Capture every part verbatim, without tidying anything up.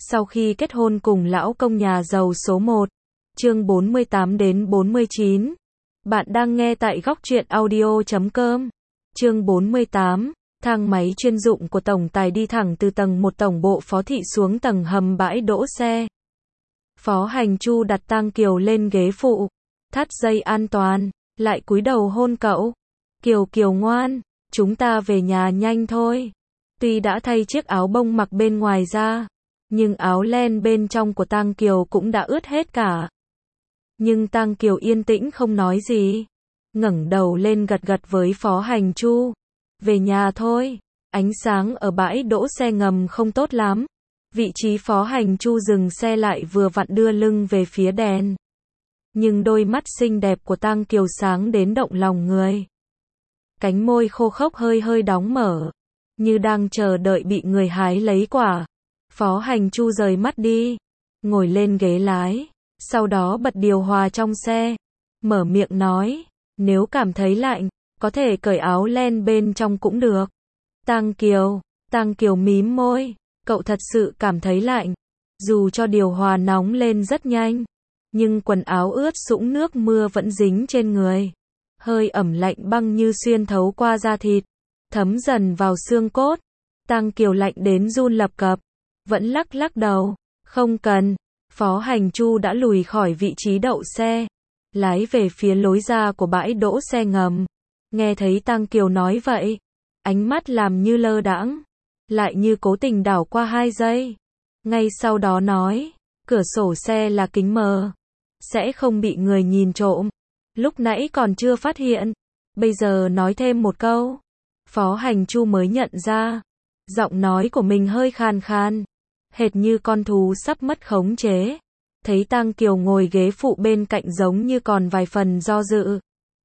Sau khi kết hôn cùng lão công nhà giàu số một. Chương bốn mươi tám đến bốn mươi chín. Bạn đang nghe tại góc truyện audio chấm com. Chương bốn mươi tám. Thang máy chuyên dụng của tổng tài đi thẳng từ tầng một tổng bộ Phó Thị xuống tầng hầm bãi đỗ xe. Phó Hành Chu đặt Tang Kiều lên ghế phụ, thắt dây an toàn, lại cúi đầu hôn cậu. Kiều Kiều ngoan, chúng ta về nhà nhanh thôi. Tuy đã thay chiếc áo bông mặc bên ngoài ra, nhưng áo len bên trong của Tang Kiều cũng đã ướt hết cả. Nhưng Tang Kiều yên tĩnh không nói gì, ngẩng đầu lên gật gật với Phó Hành Chu. Về nhà thôi. Ánh sáng ở bãi đỗ xe ngầm không tốt lắm. Vị trí Phó Hành Chu dừng xe lại vừa vặn đưa lưng về phía đèn. Nhưng đôi mắt xinh đẹp của Tang Kiều sáng đến động lòng người. Cánh môi khô khốc hơi hơi đóng mở, như đang chờ đợi bị người hái lấy quả. Phó Hành Chu rời mắt đi, ngồi lên ghế lái, sau đó bật điều hòa trong xe, mở miệng nói, nếu cảm thấy lạnh, có thể cởi áo len bên trong cũng được. Tang Kiều, Tang Kiều mím môi, cậu thật sự cảm thấy lạnh, dù cho điều hòa nóng lên rất nhanh, nhưng quần áo ướt sũng nước mưa vẫn dính trên người. Hơi ẩm lạnh băng như xuyên thấu qua da thịt, thấm dần vào xương cốt. Tang Kiều lạnh đến run lập cập, vẫn lắc lắc đầu, không cần. Phó Hành Chu đã lùi khỏi vị trí đậu xe, lái về phía lối ra của bãi đỗ xe ngầm. Nghe thấy Tang Kiều nói vậy, ánh mắt làm như lơ đãng, lại như cố tình đảo qua hai giây. Ngay sau đó nói, cửa sổ xe là kính mờ, sẽ không bị người nhìn trộm. Lúc nãy còn chưa phát hiện, bây giờ nói thêm một câu. Phó Hành Chu mới nhận ra, giọng nói của mình hơi khàn khàn, hệt như con thú sắp mất khống chế. Thấy Tang Kiều ngồi ghế phụ bên cạnh giống như còn vài phần do dự.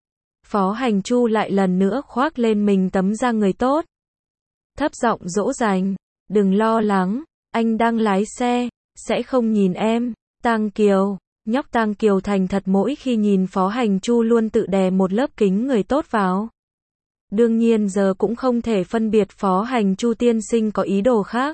Phó Hành Chu lại lần nữa khoác lên mình tấm da người tốt. Thấp giọng dỗ dành, đừng lo lắng, anh đang lái xe, sẽ không nhìn em. Tang Kiều, nhóc Tang Kiều thành thật mỗi khi nhìn Phó Hành Chu luôn tự đè một lớp kính người tốt vào. Đương nhiên giờ cũng không thể phân biệt Phó Hành Chu tiên sinh có ý đồ khác.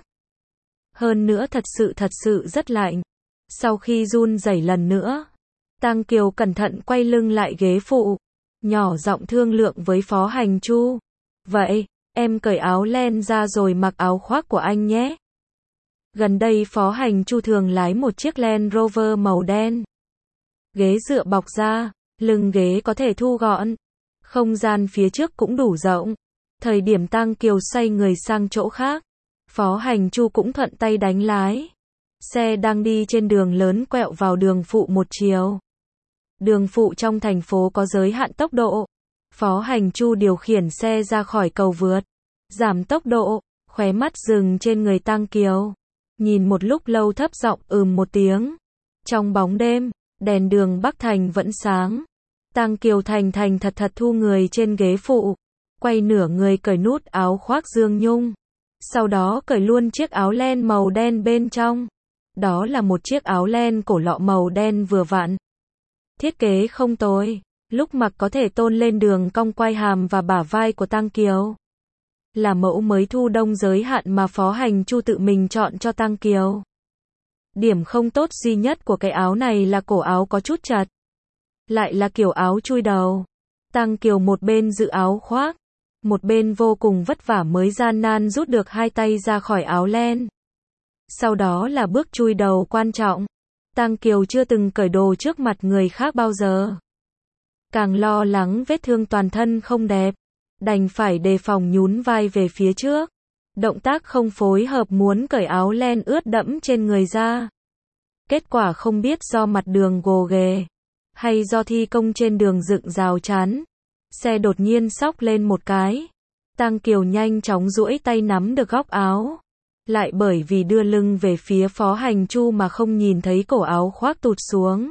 Hơn nữa thật sự thật sự rất lạnh. Sau khi run rẩy lần nữa, Tang Kiều cẩn thận quay lưng lại ghế phụ, nhỏ giọng thương lượng với Phó Hành Chu. Vậy, em cởi áo len ra rồi mặc áo khoác của anh nhé. Gần đây Phó Hành Chu thường lái một chiếc Land Rover màu đen. Ghế dựa bọc da, lưng ghế có thể thu gọn. Không gian phía trước cũng đủ rộng. Thời điểm Tang Kiều xoay người sang chỗ khác, Phó Hành Chu cũng thuận tay đánh lái. Xe đang đi trên đường lớn quẹo vào đường phụ một chiều. Đường phụ trong thành phố có giới hạn tốc độ. Phó Hành Chu điều khiển xe ra khỏi cầu vượt, giảm tốc độ, khóe mắt dừng trên người Tang Kiều. Nhìn một lúc lâu thấp giọng ừm một tiếng. Trong bóng đêm, đèn đường Bắc Thành vẫn sáng. Tang Kiều thành thành thật thật thu người trên ghế phụ, quay nửa người cởi nút áo khoác Dương Nhung. Sau đó cởi luôn chiếc áo len màu đen bên trong. Đó là một chiếc áo len cổ lọ màu đen vừa vặn. Thiết kế không tồi, lúc mặc có thể tôn lên đường cong quai hàm và bả vai của Tang Kiều. Là mẫu mới thu đông giới hạn mà Phó Hành Chu tự mình chọn cho Tang Kiều. Điểm không tốt duy nhất của cái áo này là cổ áo có chút chật. Lại là kiểu áo chui đầu. Tang Kiều một bên giữ áo khoác, một bên vô cùng vất vả mới gian nan rút được hai tay ra khỏi áo len. Sau đó là bước chui đầu quan trọng. Tang Kiều chưa từng cởi đồ trước mặt người khác bao giờ. Càng lo lắng vết thương toàn thân không đẹp, đành phải đề phòng nhún vai về phía trước. Động tác không phối hợp muốn cởi áo len ướt đẫm trên người ra. Kết quả không biết do mặt đường gồ ghề, hay do thi công trên đường dựng rào chắn. Xe đột nhiên xóc lên một cái. Tang Kiều nhanh chóng duỗi tay nắm được góc áo. Lại bởi vì đưa lưng về phía Phó Hành Chu mà không nhìn thấy cổ áo khoác tụt xuống.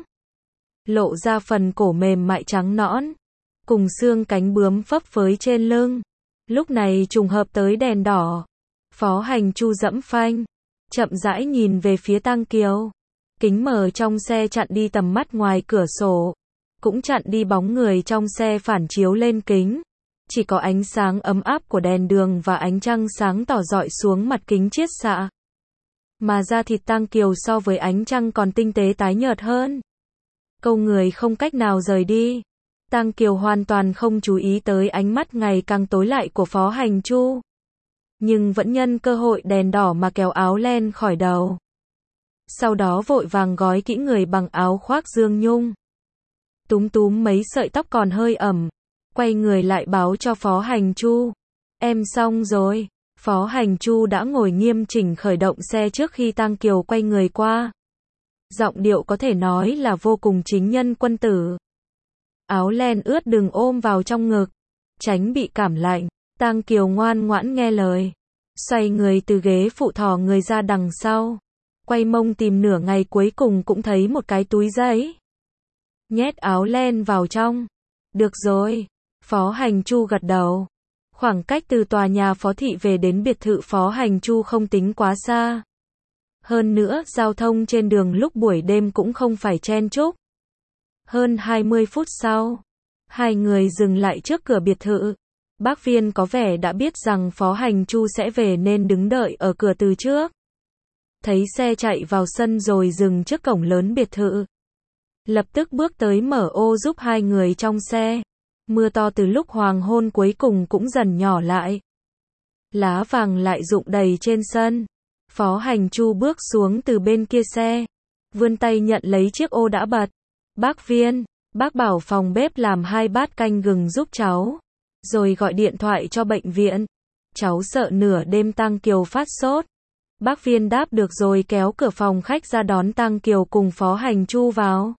Lộ ra phần cổ mềm mại trắng nõn, cùng xương cánh bướm phấp phới trên lưng. Lúc này trùng hợp tới đèn đỏ. Phó Hành Chu dẫm phanh, chậm rãi nhìn về phía Tang Kiều. Kính mờ trong xe chặn đi tầm mắt ngoài cửa sổ, cũng chặn đi bóng người trong xe phản chiếu lên kính. Chỉ có ánh sáng ấm áp của đèn đường và ánh trăng sáng tỏ rọi xuống mặt kính chiết xạ. mà da thịt Tang Kiều so với ánh trăng còn tinh tế tái nhợt hơn. Câu người không cách nào rời đi. Tang Kiều hoàn toàn không chú ý tới ánh mắt ngày càng tối lại của Phó Hành Chu. Nhưng vẫn nhân cơ hội đèn đỏ mà kéo áo len khỏi đầu. Sau đó vội vàng gói kỹ người bằng áo khoác dương nhung. Túm túm mấy sợi tóc còn hơi ẩm. Quay người lại báo cho Phó Hành Chu. Em xong rồi. Phó Hành Chu đã ngồi nghiêm chỉnh khởi động xe trước khi Tang Kiều quay người qua. Giọng điệu có thể nói là vô cùng chính nhân quân tử. Áo len ướt đừng ôm vào trong ngực, tránh bị cảm lạnh. Tang Kiều ngoan ngoãn nghe lời. Xoay người từ ghế phụ thò người ra đằng sau. Quay mông tìm nửa ngày cuối cùng cũng thấy một cái túi giấy. Nhét áo len vào trong. Được rồi. Phó Hành Chu gật đầu. Khoảng cách từ tòa nhà Phó Thị về đến biệt thự Phó Hành Chu không tính quá xa. Hơn nữa, giao thông trên đường lúc buổi đêm cũng không phải chen chúc. Hơn hai mươi phút sau, hai người dừng lại trước cửa biệt thự. Bác Viên có vẻ đã biết rằng Phó Hành Chu sẽ về nên đứng đợi ở cửa từ trước. Thấy xe chạy vào sân rồi dừng trước cổng lớn biệt thự. Lập tức bước tới mở ô giúp hai người trong xe. Mưa to từ lúc hoàng hôn cuối cùng cũng dần nhỏ lại. Lá vàng lại rụng đầy trên sân. Phó Hành Chu bước xuống từ bên kia xe. Vươn tay nhận lấy chiếc ô đã bật. Bác Viên, bác bảo phòng bếp làm hai bát canh gừng giúp cháu. Rồi gọi điện thoại cho bệnh viện. Cháu sợ nửa đêm Tang Kiều phát sốt. Bác Viên đáp được rồi kéo cửa phòng khách ra đón Tang Kiều cùng Phó Hành Chu vào.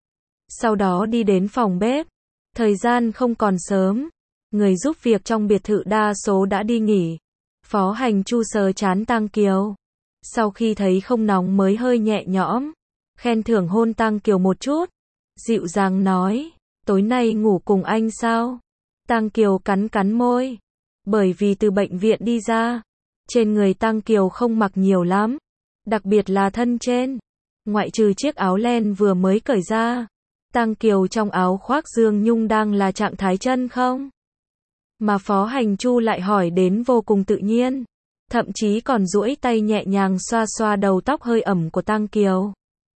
Sau đó đi đến phòng bếp. Thời gian không còn sớm. Người giúp việc trong biệt thự đa số đã đi nghỉ. Phó Hành Chu sờ trán Tang Kiều. Sau khi thấy không nóng mới hơi nhẹ nhõm. Khen thưởng hôn Tang Kiều một chút. Dịu dàng nói. Tối nay ngủ cùng anh sao? Tang Kiều cắn cắn môi. Bởi vì từ bệnh viện đi ra. Trên người Tang Kiều không mặc nhiều lắm. Đặc biệt là thân trên. Ngoại trừ chiếc áo len vừa mới cởi ra. Tang Kiều trong áo khoác dương nhung đang là trạng thái chân không? Mà Phó Hành Chu lại hỏi đến vô cùng tự nhiên. Thậm chí còn duỗi tay nhẹ nhàng xoa xoa đầu tóc hơi ẩm của Tang Kiều.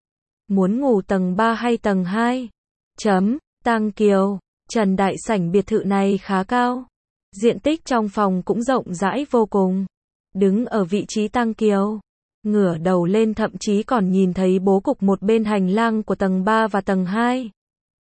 Muốn ngủ tầng ba hay tầng hai? Chấm, Tang Kiều, trần đại sảnh biệt thự này khá cao. Diện tích trong phòng cũng rộng rãi vô cùng. Đứng ở vị trí Tang Kiều, ngửa đầu lên thậm chí còn nhìn thấy bố cục một bên hành lang của tầng ba và tầng hai.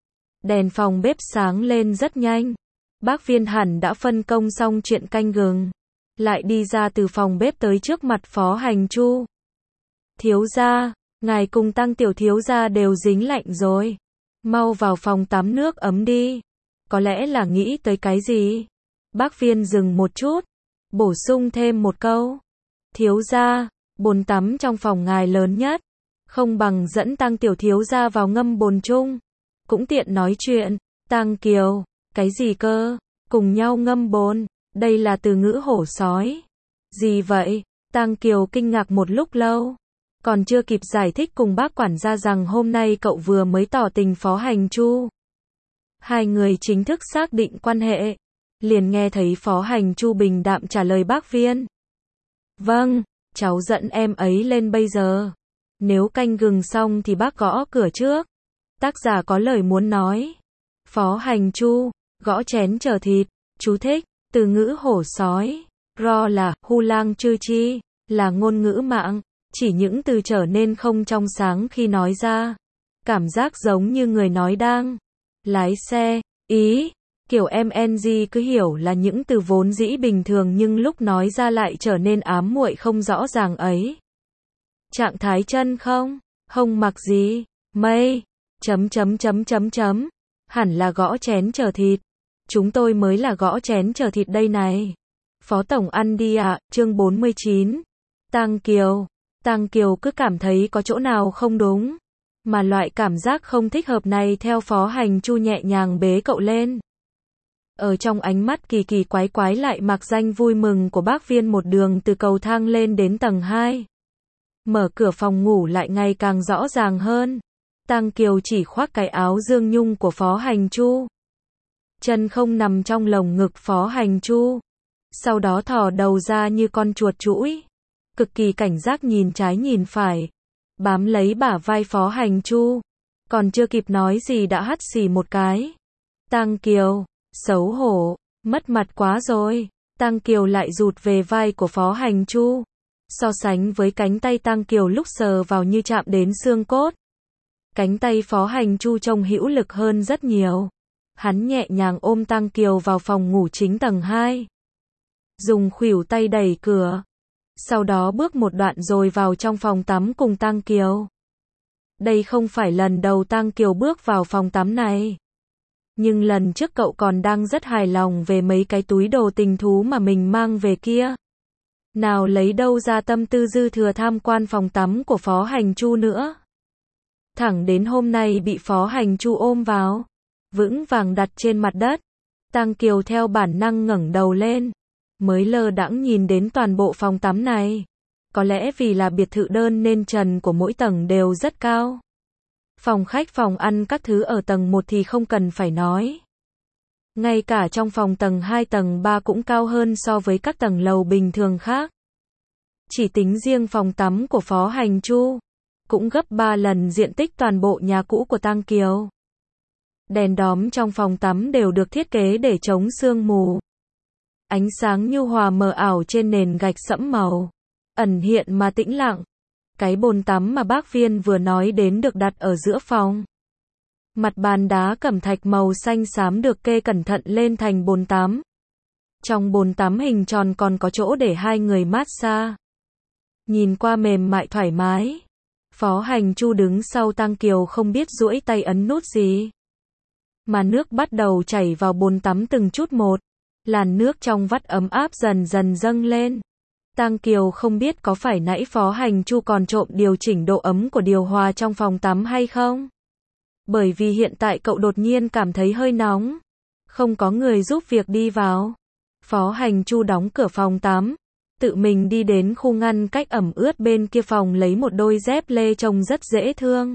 Đèn phòng bếp sáng lên rất nhanh. Bác Viên hẳn đã phân công xong chuyện canh gừng. Lại đi ra từ phòng bếp tới trước mặt Phó Hành Chu. Thiếu gia, ngài cùng Tang tiểu thiếu gia đều dính lạnh rồi. Mau vào phòng tắm nước ấm đi. Có lẽ là nghĩ tới cái gì? Bác Viên dừng một chút. Bổ sung thêm một câu. Thiếu gia, bồn tắm trong phòng ngài lớn nhất. Không bằng dẫn Tang tiểu thiếu gia vào ngâm bồn chung. Cũng tiện nói chuyện. Tang Kiều, cái gì cơ? Cùng nhau ngâm bồn. Đây là từ ngữ hổ sói. Gì vậy? Tang Kiều kinh ngạc một lúc lâu. Còn chưa kịp giải thích cùng bác quản gia rằng hôm nay cậu vừa mới tỏ tình Phó Hành Chu. Hai người chính thức xác định quan hệ. Liền nghe thấy Phó Hành Chu bình đạm trả lời bác Viên. Vâng, cháu dẫn em ấy lên bây giờ. Nếu canh gừng xong thì bác gõ cửa trước. Tác giả có lời muốn nói. Phó Hành Chu, gõ chén chờ thịt. Chú thích, từ ngữ hổ sói. Ro là, hu lang chư chi, là ngôn ngữ mạng. Chỉ những từ trở nên không trong sáng khi nói ra. Cảm giác giống như người nói đang lái xe. Ý, kiểu em en giê cứ hiểu là những từ vốn dĩ bình thường nhưng lúc nói ra lại trở nên ám muội không rõ ràng ấy. Trạng thái chân không? Hông mặc gì? Mây? Chấm chấm chấm chấm chấm. Hẳn là gõ chén chờ thịt. Chúng tôi mới là gõ chén chờ thịt đây này. Phó Tổng ăn đi ạ, à, chương bốn mươi chín. Tang Kiều. Tang Kiều cứ cảm thấy có chỗ nào không đúng. Mà loại cảm giác không thích hợp này theo Phó Hành Chu nhẹ nhàng bế cậu lên. Ở trong ánh mắt kỳ kỳ quái quái lại mặc danh vui mừng của bác Viên một đường từ cầu thang lên đến tầng hai. Mở cửa phòng ngủ lại ngày càng rõ ràng hơn. Tang Kiều chỉ khoác cái áo dương nhung của Phó Hành Chu. Chân không nằm trong lồng ngực Phó Hành Chu. Sau đó thò đầu ra như con chuột chũi. cực kỳ cảnh giác nhìn trái nhìn phải, bám lấy bả vai Phó Hành Chu, còn chưa kịp nói gì đã hắt xì một cái. Tang Kiều, xấu hổ, mất mặt quá rồi. Tang Kiều lại rụt về vai của Phó Hành Chu. So sánh với cánh tay Tang Kiều lúc sờ vào như chạm đến xương cốt. Cánh tay Phó Hành Chu trông hữu lực hơn rất nhiều. Hắn nhẹ nhàng ôm Tang Kiều vào phòng ngủ chính tầng hai. Dùng khuỷu tay đẩy cửa. Sau đó bước một đoạn rồi vào trong phòng tắm cùng Tang Kiều. Đây không phải lần đầu Tang Kiều bước vào phòng tắm này. Nhưng lần trước cậu còn đang rất hài lòng về mấy cái túi đồ tình thú mà mình mang về kia. Nào lấy đâu ra tâm tư dư thừa tham quan phòng tắm của Phó Hành Chu nữa. Thẳng đến hôm nay bị Phó Hành Chu ôm vào, vững vàng đặt trên mặt đất. Tang Kiều theo bản năng ngẩng đầu lên, mới lơ đãng nhìn đến toàn bộ phòng tắm này. Có lẽ vì là biệt thự đơn nên trần của mỗi tầng đều rất cao. Phòng khách, phòng ăn các thứ ở tầng một thì không cần phải nói. Ngay cả trong phòng tầng hai, tầng ba cũng cao hơn so với các tầng lầu bình thường khác. Chỉ tính riêng phòng tắm của Phó Hành Chu, cũng gấp ba lần diện tích toàn bộ nhà cũ của Tang Kiều. Đèn đóm trong phòng tắm đều được thiết kế để chống sương mù. Ánh sáng nhu hòa mờ ảo trên nền gạch sẫm màu, ẩn hiện mà tĩnh lặng. Cái bồn tắm mà bác Viên vừa nói đến được đặt ở giữa phòng. Mặt bàn đá cẩm thạch màu xanh xám được kê cẩn thận lên thành bồn tắm. Trong bồn tắm hình tròn còn có chỗ để hai người massage. Nhìn qua mềm mại thoải mái. Phó Hành Chu đứng sau Tang Kiều không biết duỗi tay ấn nút gì. Mà nước bắt đầu chảy vào bồn tắm từng chút một. Làn nước trong vắt ấm áp dần dần dâng lên. Tang Kiều không biết có phải nãy Phó Hành Chu còn trộm điều chỉnh độ ấm của điều hòa trong phòng tắm hay không? Bởi vì hiện tại cậu đột nhiên cảm thấy hơi nóng. Không có người giúp việc đi vào. Phó Hành Chu đóng cửa phòng tắm. Tự mình đi đến khu ngăn cách ẩm ướt bên kia phòng lấy một đôi dép lê trông rất dễ thương.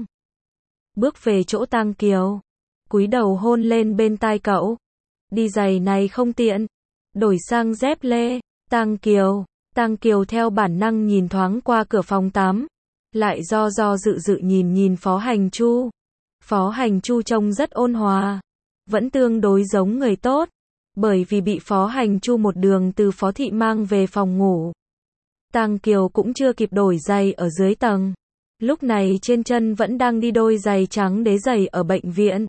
Bước về chỗ Tang Kiều. Cúi đầu hôn lên bên tai cậu. Đi giày này không tiện. Đổi sang dép lê. Tang Kiều. Tang Kiều theo bản năng nhìn thoáng qua cửa phòng tắm. Lại do do dự dự nhìn nhìn Phó Hành Chu. Phó Hành Chu trông rất ôn hòa. Vẫn tương đối giống người tốt. Bởi vì bị Phó Hành Chu một đường từ Phó Thị mang về phòng ngủ. Tang Kiều cũng chưa kịp đổi giày ở dưới tầng. Lúc này trên chân vẫn đang đi đôi giày trắng đế giày ở bệnh viện.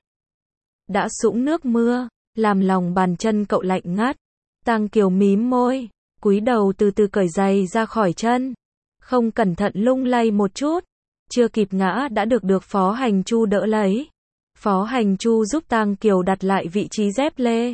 Đã sũng nước mưa, làm lòng bàn chân cậu lạnh ngắt. Tang Kiều mím môi, cúi đầu từ từ cởi giày ra khỏi chân. Không cẩn thận lung lay một chút. Chưa kịp ngã đã được được Phó Hành Chu đỡ lấy. Phó Hành Chu giúp Tang Kiều đặt lại vị trí dép lê.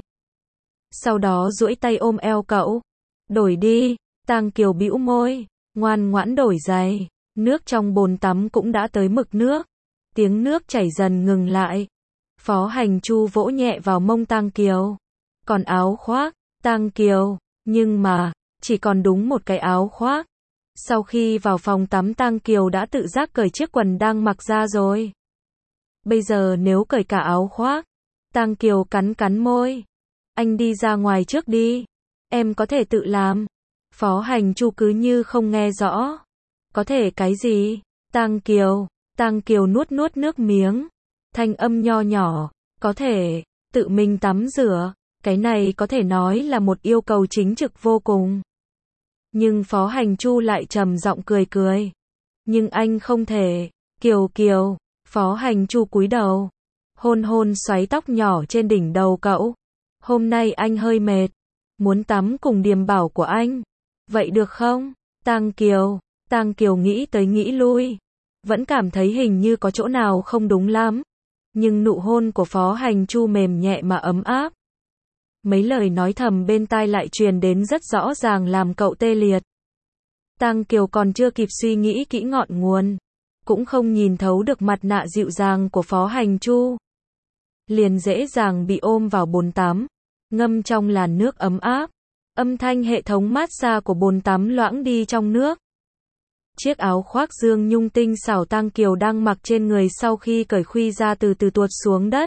Sau đó duỗi tay ôm eo cậu. Đổi đi. Tang Kiều bĩu môi, ngoan ngoãn đổi giày. Nước trong bồn tắm cũng đã tới mực nước. Tiếng nước chảy dần ngừng lại. Phó Hành Chu vỗ nhẹ vào mông Tang Kiều. Còn áo khoác, Tang Kiều. Nhưng mà, chỉ còn đúng một cái áo khoác. Sau khi vào phòng tắm Tang Kiều đã tự giác cởi chiếc quần đang mặc ra rồi. Bây giờ nếu cởi cả áo khoác, Tang Kiều cắn cắn môi. Anh đi ra ngoài trước đi. Em có thể tự làm. Phó Hành Chu cứ như không nghe rõ. Có thể cái gì? Tang Kiều. Tang Kiều nuốt nuốt nước miếng. Thanh âm nho nhỏ. Có thể, tự mình tắm rửa. Cái này có thể nói là một yêu cầu chính trực vô cùng. Nhưng Phó Hành Chu lại trầm giọng cười cười. Nhưng anh không thể. Kiều Kiều. Phó Hành Chu cúi đầu. Hôn hôn xoáy tóc nhỏ trên đỉnh đầu cậu. Hôm nay anh hơi mệt. Muốn tắm cùng Điềm Bảo của anh. Vậy được không? Tang Kiều. Tang Kiều nghĩ tới nghĩ lui. Vẫn cảm thấy hình như có chỗ nào không đúng lắm. Nhưng nụ hôn của Phó Hành Chu mềm nhẹ mà ấm áp. Mấy lời nói thầm bên tai lại truyền đến rất rõ ràng làm cậu tê liệt. Tang Kiều còn chưa kịp suy nghĩ kỹ ngọn nguồn. Cũng không nhìn thấu được mặt nạ dịu dàng của Phó Hành Chu. Liền dễ dàng bị ôm vào bồn tắm. Ngâm trong làn nước ấm áp. Âm thanh hệ thống massage của bồn tắm loãng đi trong nước. Chiếc áo khoác dương nhung tinh xảo Tang Kiều đang mặc trên người sau khi cởi khuy ra từ từ tuột xuống đất.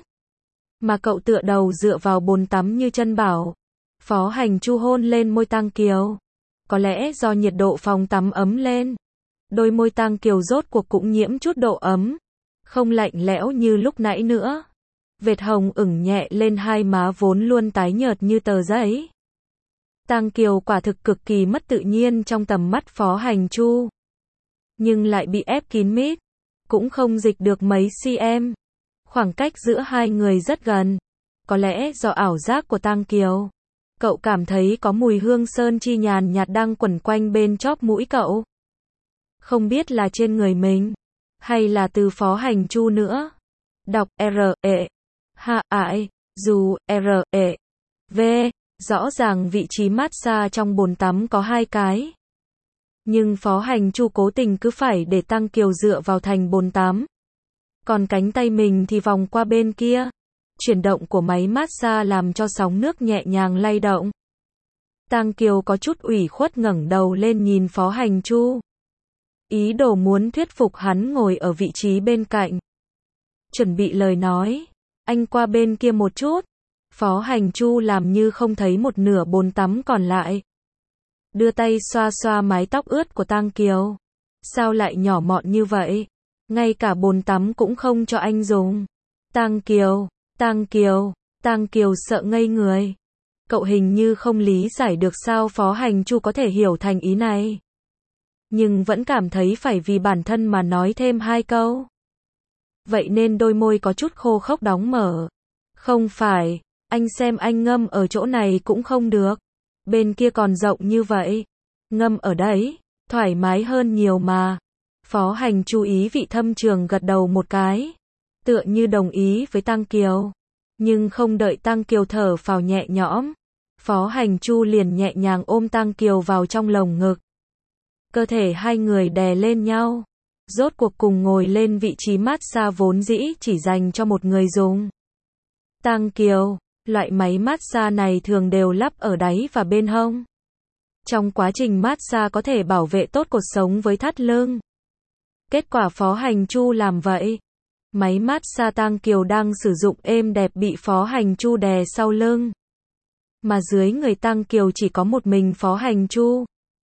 Mà cậu tựa đầu dựa vào bồn tắm như chân bảo. Phó Hành Chu hôn lên môi Tang Kiều. Có lẽ do nhiệt độ phòng tắm ấm lên, đôi môi Tang Kiều rốt cuộc cũng nhiễm chút độ ấm, không lạnh lẽo như lúc nãy nữa. Vệt hồng ửng nhẹ lên hai má vốn luôn tái nhợt như tờ giấy. Tang Kiều quả thực cực kỳ mất tự nhiên trong tầm mắt Phó Hành Chu, nhưng lại bị ép kín mít, cũng không dịch được mấy cm. Khoảng cách giữa hai người rất gần. Có lẽ do ảo giác của Tang Kiều, cậu cảm thấy có mùi hương sơn chi nhàn nhạt đang quẩn quanh bên chóp mũi cậu. Không biết là trên người mình, hay là từ Phó Hành Chu nữa. Đọc R E H I dù R E V. Rõ ràng vị trí massage trong bồn tắm có hai cái, nhưng Phó Hành Chu cố tình cứ phải để Tang Kiều dựa vào thành bồn tắm, còn cánh tay mình thì vòng qua bên kia. Chuyển động của máy massage làm cho sóng nước nhẹ nhàng lay động. Tang Kiều có chút ủy khuất ngẩng đầu lên nhìn Phó Hành Chu, ý đồ muốn thuyết phục hắn ngồi ở vị trí bên cạnh. Chuẩn bị lời nói, anh qua bên kia một chút. Phó Hành Chu làm như không thấy một nửa bồn tắm còn lại, đưa tay xoa xoa mái tóc ướt của Tang Kiều. Sao lại nhỏ mọn như vậy? Ngay cả bồn tắm cũng không cho anh dùng. Tang Kiều, Tang Kiều, Tang Kiều sợ ngây người. Cậu hình như không lý giải được sao Phó Hành Chu có thể hiểu thành ý này, nhưng vẫn cảm thấy phải vì bản thân mà nói thêm hai câu. Vậy nên đôi môi có chút khô khốc đóng mở. Không phải, anh xem anh ngâm ở chỗ này cũng không được. Bên kia còn rộng như vậy. Ngâm ở đấy, thoải mái hơn nhiều mà. Phó Hành Chu ý vị thâm trường gật đầu một cái, tựa như đồng ý với Tang Kiều. Nhưng không đợi Tang Kiều thở phào nhẹ nhõm, Phó Hành Chu liền nhẹ nhàng ôm Tang Kiều vào trong lồng ngực. Cơ thể hai người đè lên nhau, rốt cuộc cùng ngồi lên vị trí massage vốn dĩ chỉ dành cho một người dùng. Tang Kiều, loại máy massage này thường đều lắp ở đáy và bên hông. Trong quá trình massage có thể bảo vệ tốt cột sống với thắt lưng. Kết quả Phó Hành Chu làm vậy. Máy massage Tang Kiều đang sử dụng êm đẹp bị Phó Hành Chu đè sau lưng. Mà dưới người Tang Kiều chỉ có một mình Phó Hành Chu.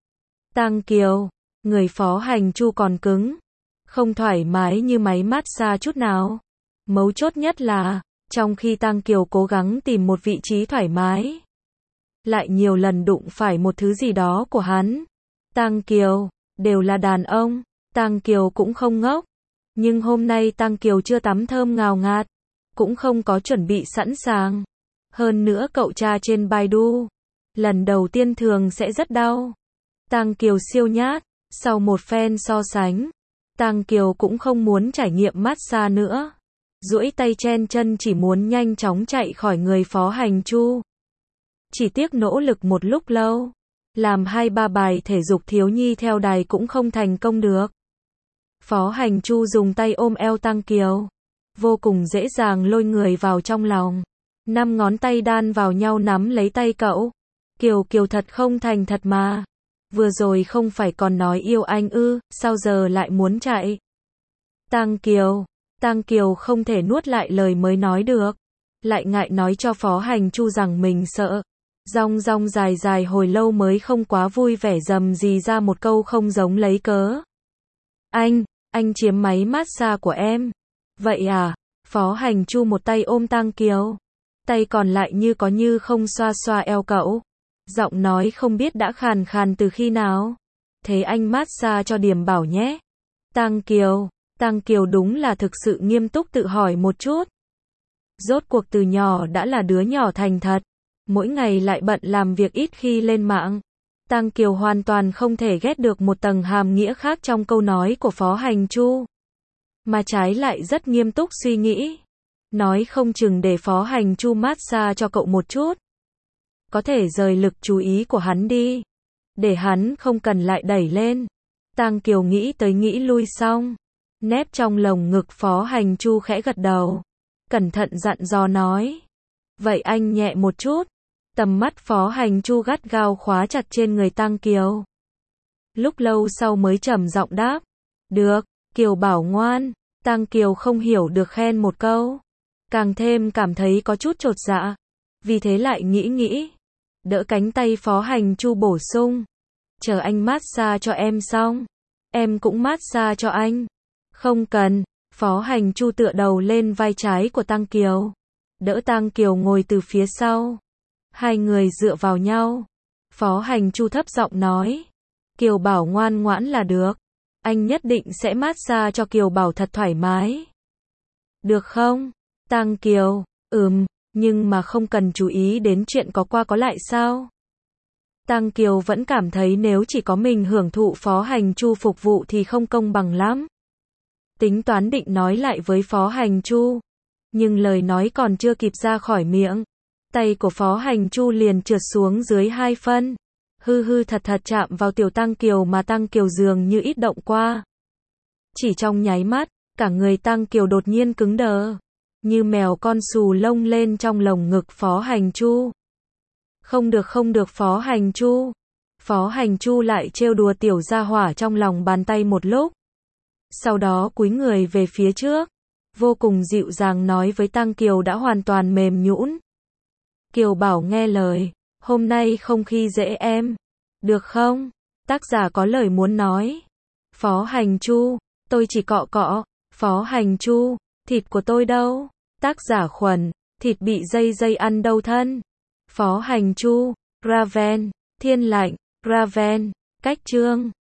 Tang Kiều, người Phó Hành Chu còn cứng, không thoải mái như máy massage chút nào. Mấu chốt nhất là, trong khi Tang Kiều cố gắng tìm một vị trí thoải mái, lại nhiều lần đụng phải một thứ gì đó của hắn. Tang Kiều, đều là đàn ông, Tang Kiều cũng không ngốc. Nhưng hôm nay Tang Kiều chưa tắm thơm ngào ngạt, cũng không có chuẩn bị sẵn sàng. Hơn nữa cậu tra trên Baidu, lần đầu tiên thường sẽ rất đau. Tang Kiều siêu nhát, sau một phen so sánh, Tang Kiều cũng không muốn trải nghiệm massage nữa. Duỗi tay chen chân chỉ muốn nhanh chóng chạy khỏi người Phó Hành Chu. Chỉ tiếc nỗ lực một lúc lâu, làm hai ba bài thể dục thiếu nhi theo đài cũng không thành công được. Phó Hành Chu dùng tay ôm eo Tang Kiều, vô cùng dễ dàng lôi người vào trong lòng. Năm ngón tay đan vào nhau nắm lấy tay cậu. Kiều Kiều thật không thành thật mà. Vừa rồi không phải còn nói yêu anh ư, sao giờ lại muốn chạy? Tang Kiều, Tang Kiều không thể nuốt lại lời mới nói được, lại ngại nói cho Phó Hành Chu rằng mình sợ. Rong rong dài dài hồi lâu mới không quá vui vẻ dầm gì ra một câu không giống lấy cớ. Anh, anh chiếm máy massage của em. Vậy à? Phó Hành Chu một tay ôm Tang Kiều, tay còn lại như có như không xoa xoa eo cậu. Giọng nói không biết đã khàn khàn từ khi nào. Thế anh massage cho Điềm Bảo nhé. Tang Kiều, Tang Kiều đúng là thực sự nghiêm túc tự hỏi một chút. Rốt cuộc từ nhỏ đã là đứa nhỏ thành thật, mỗi ngày lại bận làm việc ít khi lên mạng. Tang Kiều hoàn toàn không thể ghét được một tầng hàm nghĩa khác trong câu nói của Phó Hành Chu, mà trái lại rất nghiêm túc suy nghĩ. Nói không chừng để Phó Hành Chu massage cho cậu một chút, có thể rời lực chú ý của hắn đi, để hắn không cần lại đẩy lên. Tang Kiều nghĩ tới nghĩ lui xong, nép trong lồng ngực Phó Hành Chu khẽ gật đầu, cẩn thận dặn dò nói. Vậy anh nhẹ một chút. Tầm mắt Phó Hành Chu gắt gao khóa chặt trên người Tang Kiều. Lúc lâu sau mới trầm giọng đáp. Được, Kiều Bảo ngoan. Tang Kiều không hiểu được khen một câu, càng thêm cảm thấy có chút chột dạ. Vì thế lại nghĩ nghĩ, đỡ cánh tay Phó Hành Chu bổ sung. chờ anh massage cho em xong, em cũng massage cho anh. Không cần, Phó Hành Chu tựa đầu lên vai trái của Tăng Kiều, đỡ Tăng Kiều ngồi từ phía sau. Hai người dựa vào nhau. Phó Hành Chu thấp giọng nói, Kiều Bảo ngoan ngoãn là được, anh nhất định sẽ massage cho Kiều Bảo thật thoải mái. Được không? Tăng Kiều, ừm, nhưng mà không cần chú ý đến chuyện có qua có lại sao? Tăng Kiều vẫn cảm thấy nếu chỉ có mình hưởng thụ Phó Hành Chu phục vụ thì không công bằng lắm. Tính toán định nói lại với Phó Hành Chu, nhưng lời nói còn chưa kịp ra khỏi miệng, tay của Phó Hành Chu liền trượt xuống dưới hai phân, hư hư thật thật chạm vào tiểu Tăng Kiều mà Tăng Kiều dường như ít động qua. Chỉ trong nháy mắt, cả người Tăng Kiều đột nhiên cứng đờ, như mèo con xù lông lên trong lồng ngực Phó Hành Chu. Không được không được Phó Hành Chu. Phó Hành Chu lại trêu đùa tiểu gia hỏa trong lòng bàn tay một lúc. Sau đó cúi người về phía trước, vô cùng dịu dàng nói với Tăng Kiều đã hoàn toàn mềm nhũn. Kiều Bảo nghe lời, hôm nay không khi dễ em, được không? Tác giả có lời muốn nói. Phó Hành Chu, tôi chỉ cọ cọ. Phó Hành Chu, thịt của tôi đâu? Tác giả Khuẩn, thịt bị dây dây ăn đâu thân? Phó Hành Chu, Raven, Thiên Lạnh, Raven, cách chương.